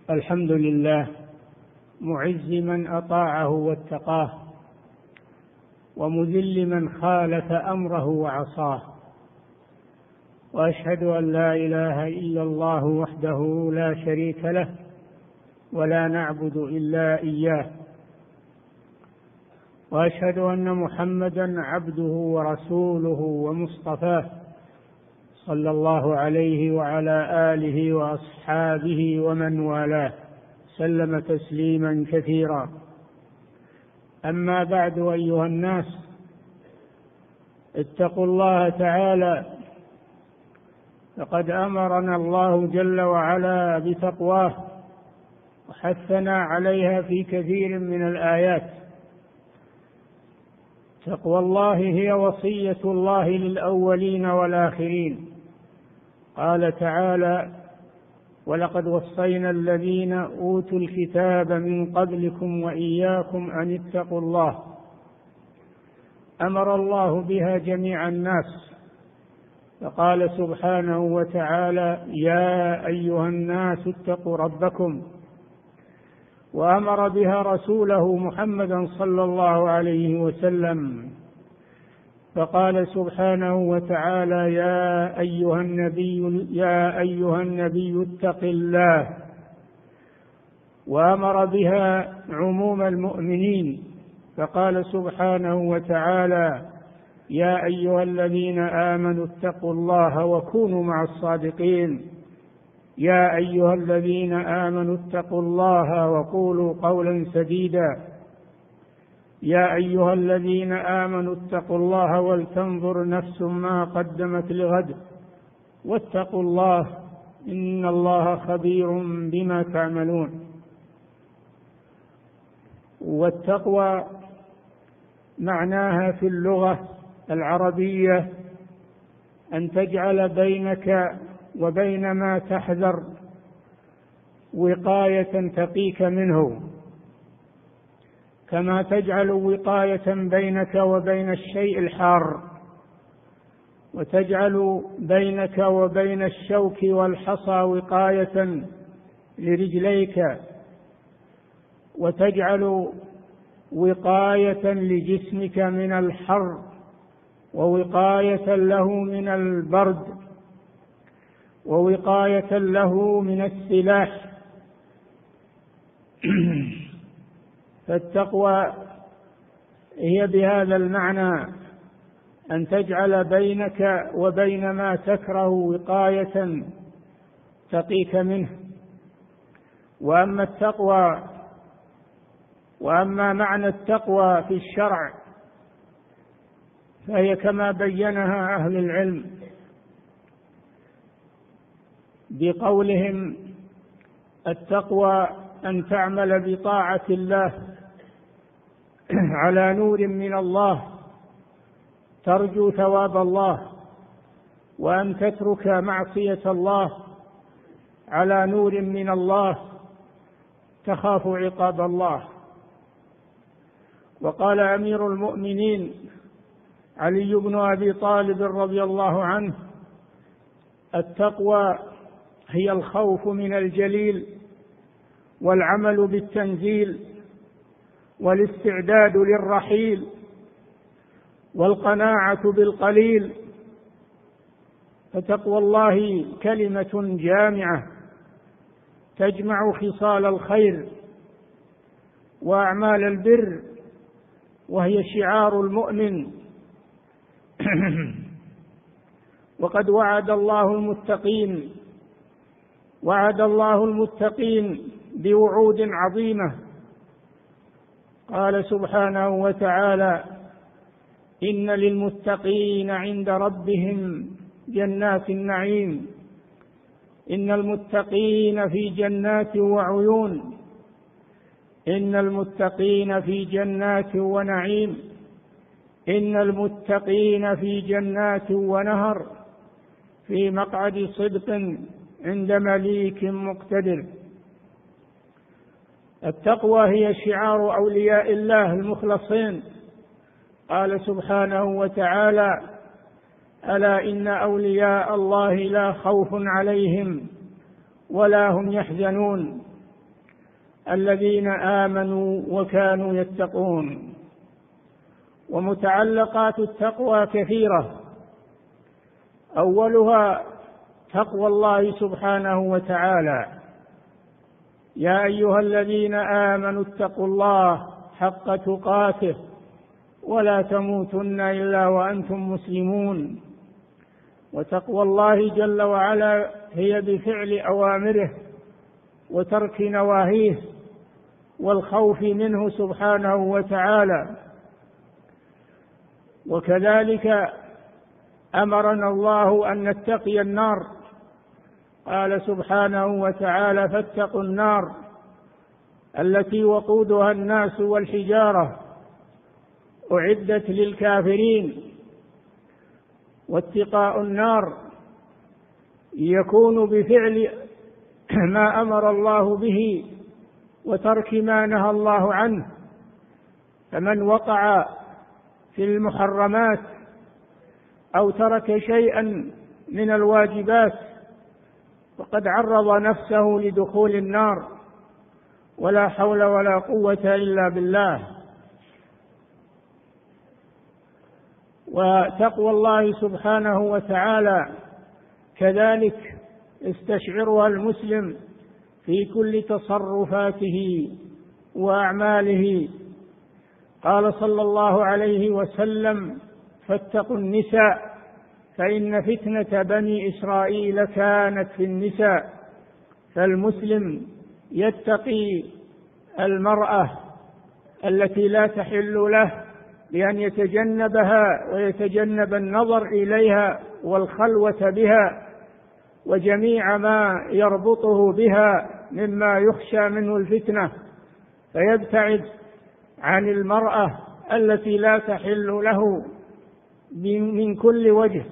الحمد لله معز من أطاعه واتقاه، ومذل من خالف أمره وعصاه، وأشهد أن لا إله إلا الله وحده لا شريك له، ولا نعبد إلا إياه، وأشهد أن محمدا عبده ورسوله ومصطفاه، صلى الله عليه وعلى آله وأصحابه ومن والاه، سلم تسليما كثيرا. أما بعد، أيها الناس، اتقوا الله تعالى، فقد أمرنا الله جل وعلا بتقواه وحثنا عليها في كثير من الآيات. تقوى الله هي وصية الله للأولين والآخرين. قال تعالى: ولقد وصينا الذين أوتوا الكتاب من قبلكم وإياكم أن اتقوا الله. أمر الله بها جميع الناس، فقال سبحانه وتعالى: يا أيها الناس اتقوا ربكم. وأمر بها رسوله محمدا صلى الله عليه وسلم، فقال سبحانه وتعالى: يا أيها النبي اتق الله. وأمر بها عموم المؤمنين، فقال سبحانه وتعالى: يا أيها الذين آمنوا اتقوا الله وكونوا مع الصادقين. يا أيها الذين آمنوا اتقوا الله وقولوا قولا سديدا. يا أيها الذين آمنوا اتقوا الله ولتنظر نفس ما قدمت لغد واتقوا الله إن الله خبير بما تعملون. والتقوى معناها في اللغة العربية أن تجعل بينك وبين ما تحذر وقاية تقيك منه، كما تجعل وقاية بينك وبين الشيء الحار، وتجعل بينك وبين الشوك والحصى وقاية لرجليك، وتجعل وقاية لجسمك من الحر، ووقاية له من البرد، ووقاية له من السلاح. فالتقوى هي بهذا المعنى، أن تجعل بينك وبين ما تكره وقاية تقيك منه. وأما معنى التقوى في الشرع فهي كما بينها أهل العلم بقولهم: التقوى أن تعمل بطاعة الله على نور من الله ترجو ثواب الله، وأن تترك معصية الله على نور من الله تخاف عقاب الله. وقال أمير المؤمنين علي بن أبي طالب رضي الله عنه: التقوى هي الخوف من الجليل، والعمل بالتنزيل، والاستعداد للرحيل، والقناعة بالقليل. فتقوى الله كلمة جامعة تجمع خصال الخير وأعمال البر، وهي شعار المؤمن. وقد وعد الله المتقين بوعود عظيمة. قال سبحانه وتعالى: إن للمتقين عند ربهم جنات النعيم. إن المتقين في جنات وعيون. إن المتقين في جنات ونعيم. إن المتقين في جنات ونهر في مقعد صدق عند مليك مقتدر. التقوى هي شعار أولياء الله المخلصين. قال سبحانه وتعالى: ألا إن أولياء الله لا خوف عليهم ولا هم يحزنون الذين آمنوا وكانوا يتقون. ومتعلقات التقوى كثيرة، أولها تقوى الله سبحانه وتعالى: يا أيها الذين آمنوا اتقوا الله حق تقاته ولا تموتن إلا وأنتم مسلمون. وتقوى الله جل وعلا هي بفعل أوامره وترك نواهيه والخوف منه سبحانه وتعالى. وكذلك أمرنا الله أن نتقي النار، قال سبحانه وتعالى: فاتقوا النار التي وقودها الناس والحجارة أعدت للكافرين. واتقاء النار يكون بفعل ما أمر الله به وترك ما نهى الله عنه. فمن وقع في المحرمات أو ترك شيئا من الواجبات فقد عرض نفسه لدخول النار، ولا حول ولا قوة إلا بالله. وتقوى الله سبحانه وتعالى كذلك يستشعرها المسلم في كل تصرفاته وأعماله. قال صلى الله عليه وسلم: فاتقوا النساء فإن فتنة بني إسرائيل كانت في النساء. فالمسلم يتقي المرأة التي لا تحل له بأن يتجنبها ويتجنب النظر إليها والخلوة بها وجميع ما يربطه بها مما يخشى منه الفتنة، فيبتعد عن المرأة التي لا تحل له من كل وجه.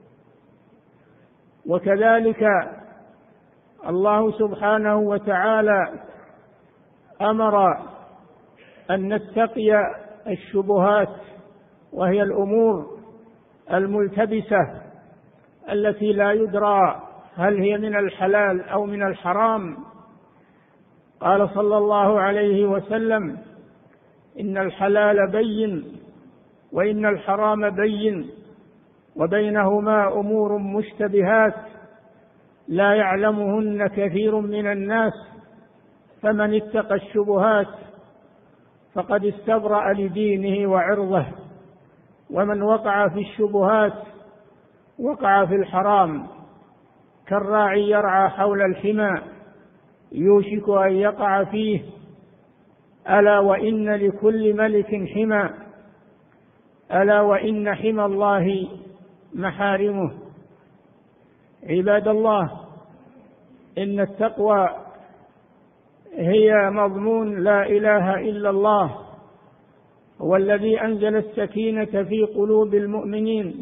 وكذلك الله سبحانه وتعالى أمر أن نتقي الشبهات، وهي الأمور الملتبسة التي لا يدرى هل هي من الحلال أو من الحرام. قال صلى الله عليه وسلم: إن الحلال بين وإن الحرام بين وبينهما أمور مشتبهات لا يعلمهن كثير من الناس، فمن اتقى الشبهات فقد استبرأ لدينه وعرضه، ومن وقع في الشبهات وقع في الحرام. كالراعي يرعى حول الحمى يوشك أن يقع فيه، ألا وإن لكل ملك حمى، ألا وإن حمى الله محارمه. عباد الله، إن التقوى هي مضمون لا إله إلا الله، هو الذي أنزل السكينة في قلوب المؤمنين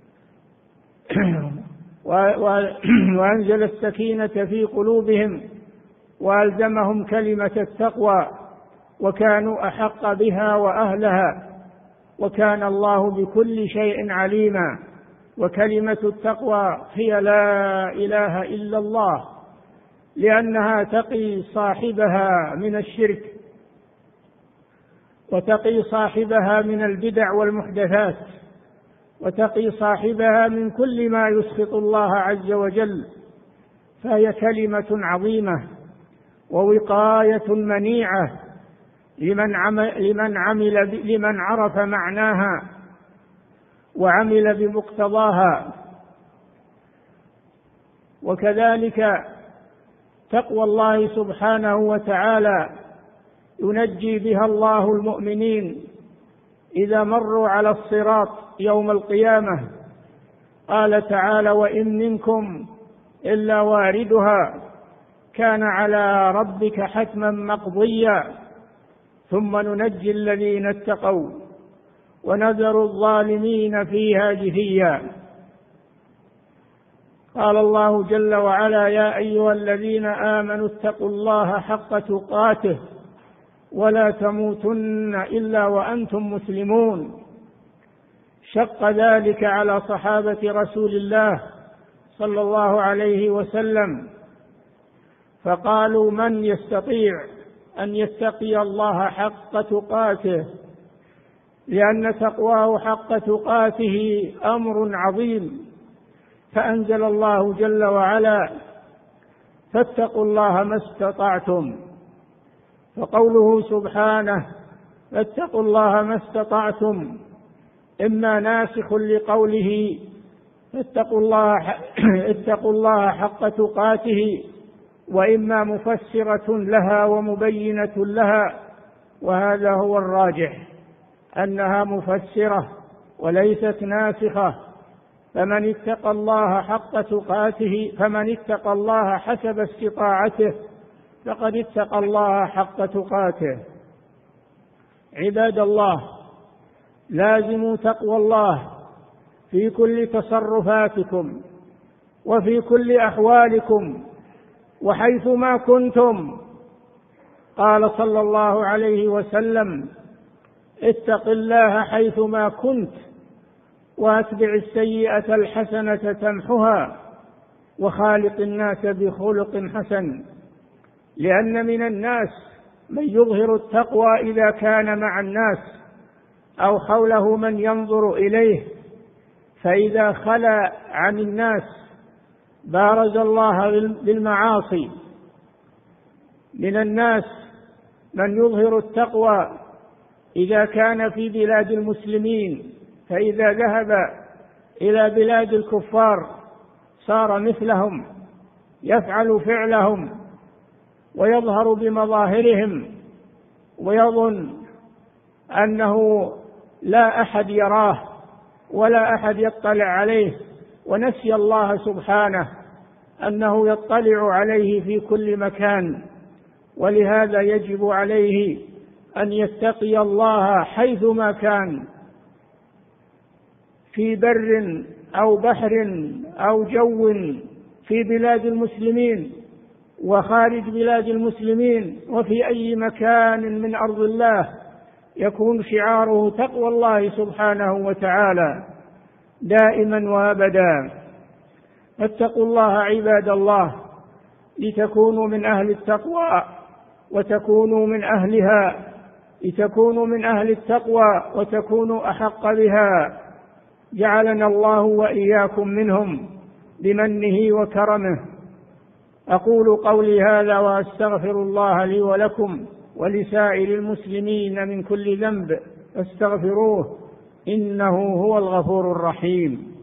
وأنزل السكينة في قلوبهم وألزمهم كلمة التقوى وكانوا أحق بها وأهلها، وكان الله بكل شيء عليما. وكلمة التقوى هي لا إله إلا الله، لأنها تقي صاحبها من الشرك وتقي صاحبها من البدع والمحدثات وتقي صاحبها من كل ما يسخط الله عز وجل. فهي كلمة عظيمة ووقاية منيعة لمن عرف معناها وعمل بمقتضاها. وكذلك تقوى الله سبحانه وتعالى ينجي بها الله المؤمنين إذا مروا على الصراط يوم القيامة. قال تعالى: وإن منكم إلا واردها كان على ربك حتما مقضيا ثم ننجي الذين اتقوا ونذر الظالمين فيها جثيا. قال الله جل وعلا: يا أيها الذين آمنوا اتقوا الله حق تقاته ولا تموتن إلا وأنتم مسلمون. شق ذلك على صحابة رسول الله صلى الله عليه وسلم، فقالوا: من يستطيع أن يتقي الله حق تقاته، لأن تقواه حق تقاته أمر عظيم. فأنزل الله جل وعلا: فاتقوا الله ما استطعتم. فقوله سبحانه: فاتقوا الله ما استطعتم، إما ناسخ لقوله اتقوا الله حق تقاته، وإما مفسرة لها ومبينة لها، وهذا هو الراجح، أنها مفسرة وليست ناسخة. فمن اتقى الله حق تقاته، فمن اتقى الله حسب استطاعته فقد اتقى الله حق تقاته. عباد الله، لازموا تقوى الله في كل تصرفاتكم وفي كل أحوالكم وحيثما كنتم. قال صلى الله عليه وسلم: اتق الله حيثما كنت، واتبع السيئة الحسنة تمحها، وخالق الناس بخلق حسن. لأن من الناس من يظهر التقوى إذا كان مع الناس أو حوله من ينظر إليه، فإذا خلا عن الناس بارز الله بالمعاصي. من الناس من يظهر التقوى إذا كان في بلاد المسلمين، فإذا ذهب إلى بلاد الكفار صار مثلهم، يفعل فعلهم ويظهر بمظاهرهم، ويظن أنه لا أحد يراه ولا أحد يطلع عليه، ونسي الله سبحانه أنه يطلع عليه في كل مكان. ولهذا يجب عليه أن يتقي الله حيثما كان، في بر أو بحر أو جو، في بلاد المسلمين وخارج بلاد المسلمين، وفي أي مكان من أرض الله يكون شعاره تقوى الله سبحانه وتعالى دائما وأبدا. فاتقوا الله عباد الله لتكونوا من أهل التقوى وتكونوا من أهلها، لتكونوا من أهل التقوى وتكونوا أحق بها. جعلنا الله وإياكم منهم بمنه وكرمه. أقول قولي هذا وأستغفر الله لي ولكم ولسائر المسلمين من كل ذنب، فاستغفروه إنه هو الغفور الرحيم.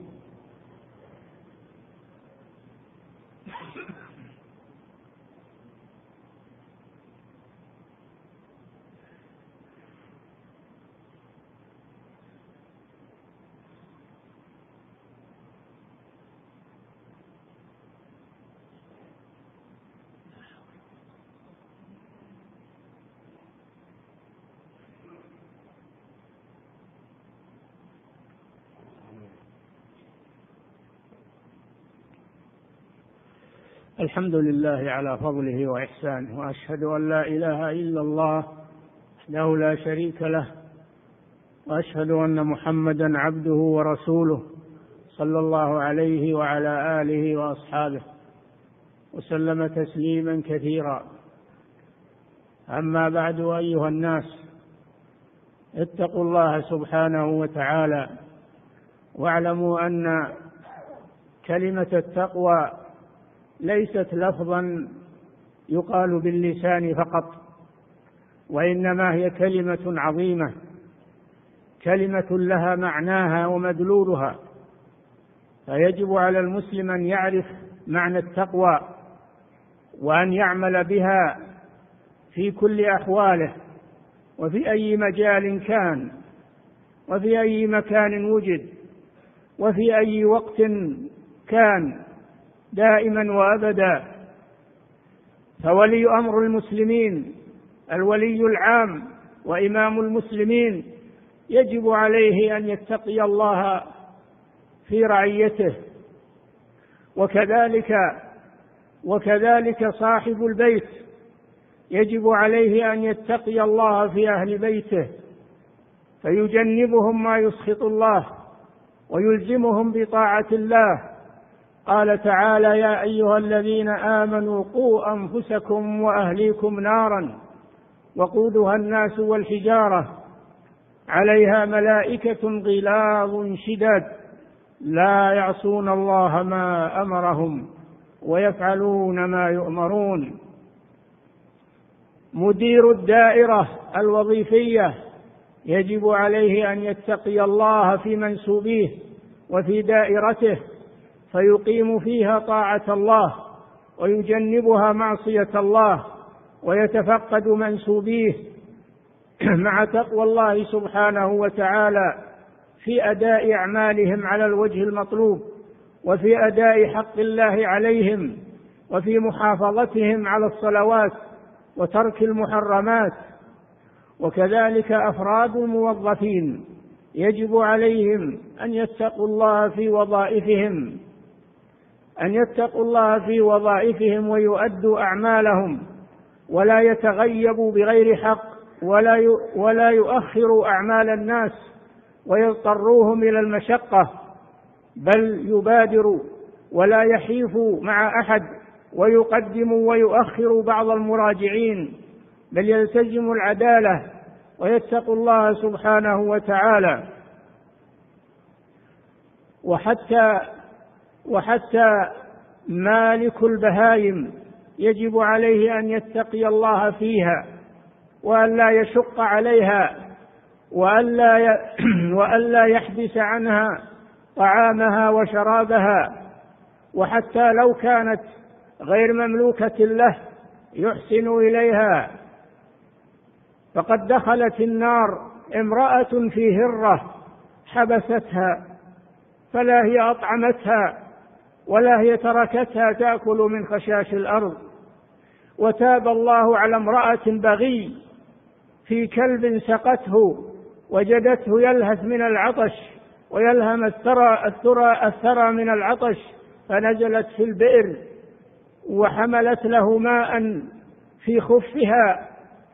الحمد لله على فضله وإحسانه، وأشهد أن لا إله إلا الله وحده لا شريك له، وأشهد أن محمدا عبده ورسوله صلى الله عليه وعلى آله وأصحابه وسلم تسليما كثيرا. أما بعد، أيها الناس، اتقوا الله سبحانه وتعالى، واعلموا أن كلمة التقوى ليست لفظا يقال باللسان فقط، وإنما هي كلمة عظيمة، كلمة لها معناها ومدلولها. فيجب على المسلم أن يعرف معنى التقوى وأن يعمل بها في كل أحواله، وفي أي مجال كان، وفي أي مكان وجد، وفي أي وقت كان، دائما وأبدا. فولي أمر المسلمين، الولي العام وإمام المسلمين، يجب عليه أن يتقي الله في رعيته، وكذلك صاحب البيت يجب عليه أن يتقي الله في أهل بيته، فيجنبهم ما يسخط الله ويلزمهم بطاعة الله. قال تعالى: يا أيها الذين آمنوا قوا أنفسكم وأهليكم نارا وقودها الناس والحجارة عليها ملائكة غلاظ شداد لا يعصون الله ما أمرهم ويفعلون ما يؤمرون. مدير الدائرة الوظيفية يجب عليه أن يتقي الله في منسوبيه وفي دائرته، فيقيم فيها طاعة الله ويجنبها معصية الله، ويتفقد منسوبيه مع تقوى الله سبحانه وتعالى في أداء أعمالهم على الوجه المطلوب، وفي أداء حق الله عليهم، وفي محافظتهم على الصلوات وترك المحرمات. وكذلك أفراد الموظفين يجب عليهم أن يتقوا الله في وظائفهم ويؤدوا أعمالهم، ولا يتغيبوا بغير حق، ولا يؤخروا أعمال الناس ويضطروهم إلى المشقة، بل يبادروا ولا يحيفوا مع أحد ويقدموا ويؤخروا بعض المراجعين، بل يلتزموا العدالة ويتقوا الله سبحانه وتعالى. وحتى مالك البهائم يجب عليه أن يتقي الله فيها، وأن لا يشق عليها، وأن لا يحبس عنها طعامها وشرابها. وحتى لو كانت غير مملوكة له يحسن إليها. فقد دخلت النار امرأة في هرة حبستها، فلا هي أطعمتها ولا هي تركتها تأكل من خشاش الأرض. وتاب الله على امرأة بغي في كلب سقته وجدته يلهث من العطش ويلهم الثرى من العطش، فنزلت في البئر وحملت له ماء في خفها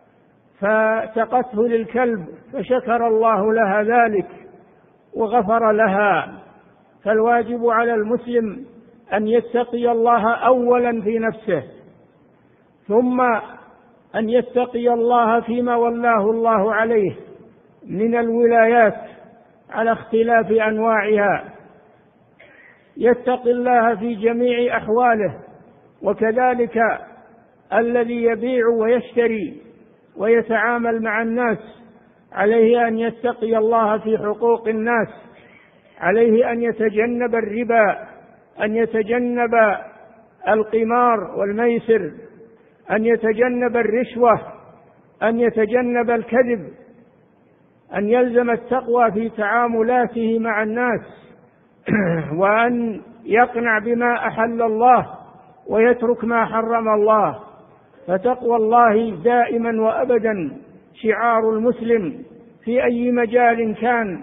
فسقته للكلب، فشكر الله لها ذلك وغفر لها. فالواجب على المسلم أن يتقي الله أولا في نفسه، ثم أن يتقي الله فيما ولاه الله عليه من الولايات على اختلاف أنواعها، يتقي الله في جميع أحواله. وكذلك الذي يبيع ويشتري ويتعامل مع الناس عليه أن يتقي الله في حقوق الناس، عليه أن يتجنب الربا، أن يتجنب القمار والميسر، أن يتجنب الرشوة، أن يتجنب الكذب، أن يلزم التقوى في تعاملاته مع الناس، وأن يقنع بما أحل الله ويترك ما حرم الله. فتقوى الله دائما وأبدا شعار المسلم في أي مجال كان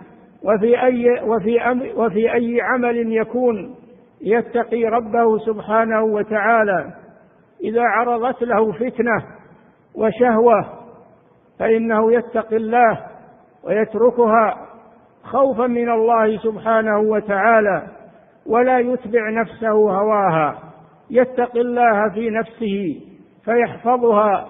وفي أي عمل يكون، يتقي ربه سبحانه وتعالى. إذا عرضت له فتنة وشهوة فإنه يتقي الله ويتركها خوفا من الله سبحانه وتعالى، ولا يتبع نفسه هواها، يتقي الله في نفسه فيحفظها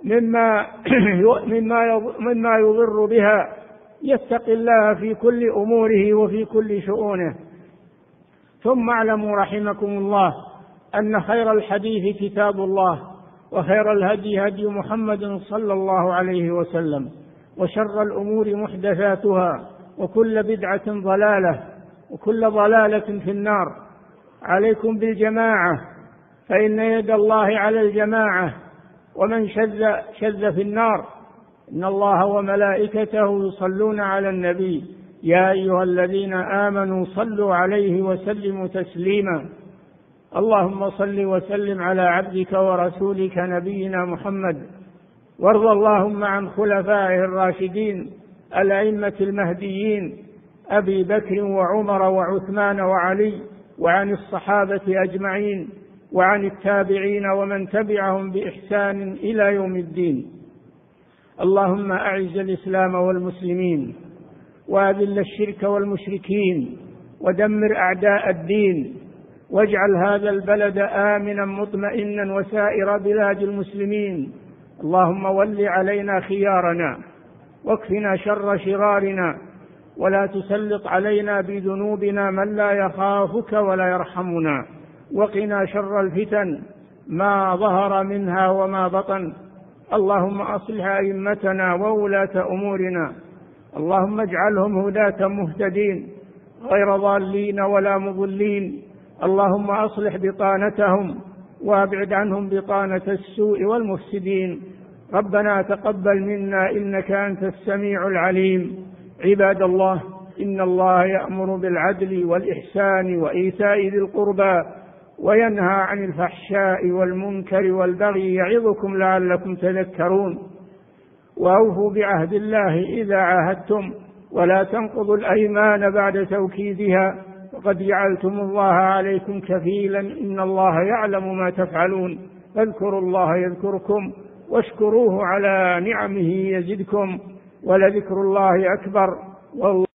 مما يضر بها، يتقي الله في كل أموره وفي كل شؤونه. ثم اعلموا رحمكم الله أن خير الحديث كتاب الله، وخير الهدي هدي محمد صلى الله عليه وسلم، وشر الأمور محدثاتها، وكل بدعة ضلالة، وكل ضلالة في النار. عليكم بالجماعة، فإن يد الله على الجماعة، ومن شذ في النار. إن الله وملائكته يصلون على النبي يا أيها الذين آمنوا صلوا عليه وسلموا تسليما. اللهم صل وسلم على عبدك ورسولك نبينا محمد، وارض اللهم عن خلفائه الراشدين الأئمة المهديين أبي بكر وعمر وعثمان وعلي، وعن الصحابة أجمعين، وعن التابعين ومن تبعهم بإحسان إلى يوم الدين. اللهم أعز الإسلام والمسلمين، وأذل الشرك والمشركين، ودمر أعداء الدين، واجعل هذا البلد آمنا مطمئنا وسائر بلاد المسلمين. اللهم ول علينا خيارنا واكفنا شر شرارنا، ولا تسلط علينا بذنوبنا من لا يخافك ولا يرحمنا، وقنا شر الفتن ما ظهر منها وما بطن. اللهم أصلح أئمتنا وولاة أمورنا، اللهم اجعلهم هداة مهتدين غير ضالين ولا مضلين. اللهم أصلح بطانتهم وابعد عنهم بطانة السوء والمفسدين. ربنا تقبل منا إنك أنت السميع العليم. عباد الله، إن الله يأمر بالعدل والإحسان وإيتاء ذي القربى وينهى عن الفحشاء والمنكر والبغي يعظكم لعلكم تذكرون. وأوفوا بعهد الله إذا عاهدتم، ولا تنقضوا الأيمان بعد توكيدها، وقد جعلتم الله عليكم كفيلا، إن الله يعلم ما تفعلون. فاذكروا الله يذكركم واشكروه على نعمه يزدكم، ولذكر الله أكبر والله